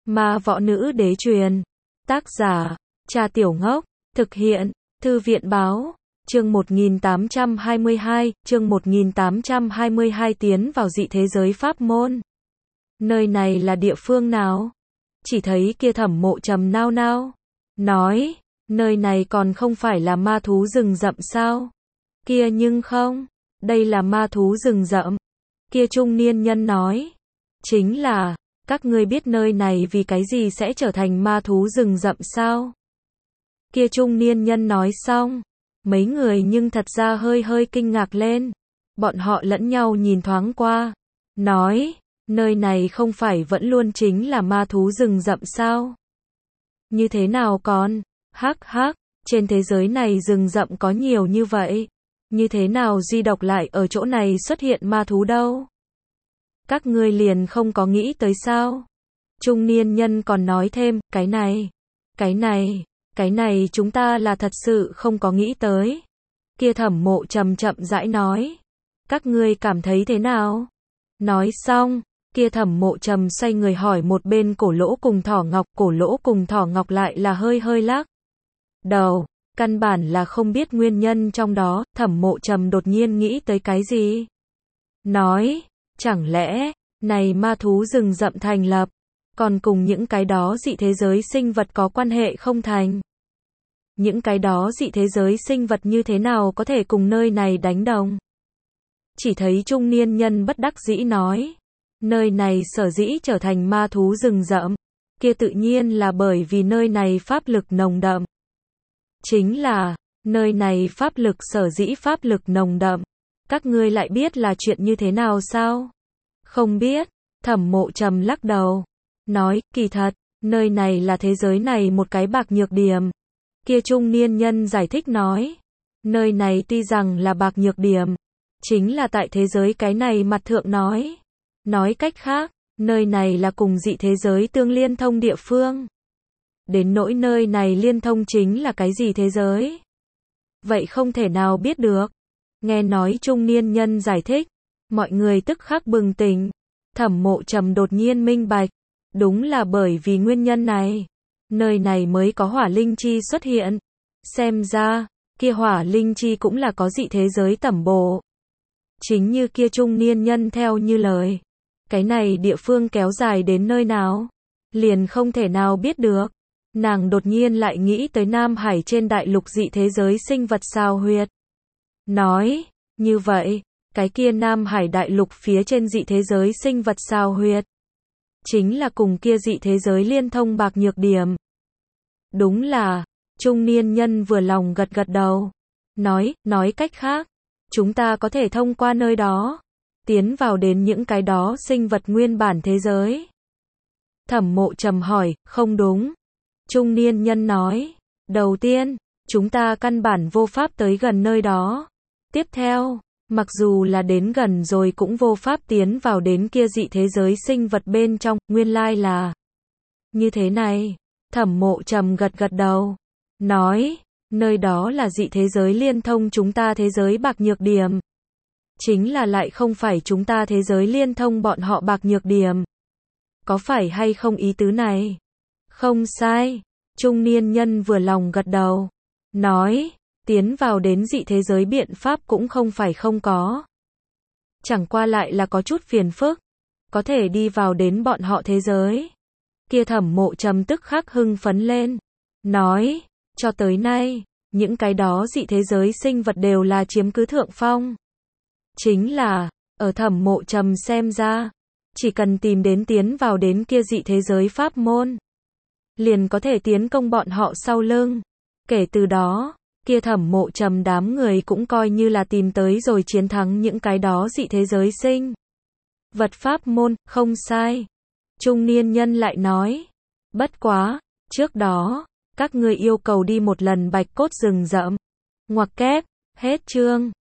Ma Võ Nữ Đế truyền. Tác giả, Cha Tiểu Ngốc. Thực hiện, Thư viện Báo. Chương 1822, chương 1822 tiến vào dị thế giới pháp môn. Nơi này là địa phương nào? Chỉ thấy kia Thẩm Mộ Trầm nao nao. Nói, nơi này còn không phải là ma thú rừng rậm sao? Kia nhưng không, đây là ma thú rừng rậm. Kia trung niên nhân nói, chính là, các ngươi biết nơi này vì cái gì sẽ trở thành ma thú rừng rậm sao? Kia trung niên nhân nói xong, mấy người nhưng thật ra hơi kinh ngạc lên. Bọn họ lẫn nhau nhìn thoáng qua, nói, nơi này không phải vẫn luôn chính là ma thú rừng rậm sao? Như thế nào còn? Hắc hắc, trên thế giới này rừng rậm có nhiều như vậy, như thế nào duy độc lại ở chỗ này xuất hiện ma thú đâu? Các ngươi liền không có nghĩ tới sao? Trung niên nhân còn nói thêm, cái này chúng ta là thật sự không có nghĩ tới. Kia Thẩm Mộ Trầm chậm rãi nói, các ngươi cảm thấy thế nào? Nói xong, kia Thẩm Mộ Trầm xoay người hỏi một bên Cổ Lỗ cùng Thỏ Ngọc lại là hơi lắc đầu, căn bản là không biết nguyên nhân trong đó. Thẩm Mộ Trầm đột nhiên nghĩ tới cái gì? Nói, chẳng lẽ, này ma thú rừng rậm thành lập, còn cùng những cái đó dị thế giới sinh vật có quan hệ không thành? Những cái đó dị thế giới sinh vật như thế nào có thể cùng nơi này đánh đồng? Chỉ thấy trung niên nhân bất đắc dĩ nói, nơi này sở dĩ trở thành ma thú rừng rậm, kia tự nhiên là bởi vì nơi này pháp lực nồng đậm. Chính là, nơi này pháp lực sở dĩ pháp lực nồng đậm, các ngươi lại biết là chuyện như thế nào sao? Không biết. Thẩm Mộ Trầm lắc đầu, nói, kỳ thật, nơi này là thế giới này một cái bạc nhược điểm. Kia trung niên nhân giải thích nói, nơi này tuy rằng là bạc nhược điểm, chính là tại thế giới cái này mặt thượng nói. Nói cách khác, nơi này là cùng dị thế giới tương liên thông địa phương. Đến nỗi nơi này liên thông chính là cái gì thế giới? Vậy không thể nào biết được. Nghe nói trung niên nhân giải thích, mọi người tức khắc bừng tỉnh. Thẩm Mộ Trầm đột nhiên minh bạch, đúng là bởi vì nguyên nhân này, nơi này mới có hỏa linh chi xuất hiện. Xem ra, kia hỏa linh chi cũng là có dị thế giới tẩm bổ. Chính như kia trung niên nhân theo như lời, cái này địa phương kéo dài đến nơi nào, liền không thể nào biết được. Nàng đột nhiên lại nghĩ tới Nam Hải trên đại lục dị thế giới sinh vật sao huyệt. Nói, như vậy, cái kia Nam Hải đại lục phía trên dị thế giới sinh vật sao huyệt, chính là cùng kia dị thế giới liên thông bạc nhược điểm. Đúng là, trung niên nhân vừa lòng gật đầu. Nói cách khác, chúng ta có thể thông qua nơi đó, tiến vào đến những cái đó sinh vật nguyên bản thế giới. Thẩm Mộ Trầm hỏi, không đúng. Trung niên nhân nói, đầu tiên, chúng ta căn bản vô pháp tới gần nơi đó. Tiếp theo, mặc dù là đến gần rồi cũng vô pháp tiến vào đến kia dị thế giới sinh vật bên trong, nguyên lai là như thế này. Thẩm Mộ Trầm gật đầu, nói, nơi đó là dị thế giới liên thông chúng ta thế giới bạc nhược điểm. Chính là lại không phải chúng ta thế giới liên thông bọn họ bạc nhược điểm. Có phải hay không ý tứ này? Không sai. Trung niên nhân vừa lòng gật đầu, nói, tiến vào đến dị thế giới biện pháp cũng không phải không có. Chẳng qua lại là có chút phiền phức, có thể đi vào đến bọn họ thế giới. Kia Thẩm Mộ Trầm tức khắc hưng phấn lên, nói, cho tới nay, những cái đó dị thế giới sinh vật đều là chiếm cứ thượng phong. Chính là, ở Thẩm Mộ Trầm xem ra, chỉ cần tìm đến tiến vào đến kia dị thế giới pháp môn, liền có thể tiến công bọn họ sau lưng. Kể từ đó, kia Thẩm Mộ Trầm đám người cũng coi như là tìm tới rồi chiến thắng những cái đó dị thế giới sinh vật pháp môn. Không sai. Trung niên nhân lại nói, bất quá, trước đó, các ngươi yêu cầu đi một lần Bạch Cốt rừng rậm. Ngoặc kép, hết chương.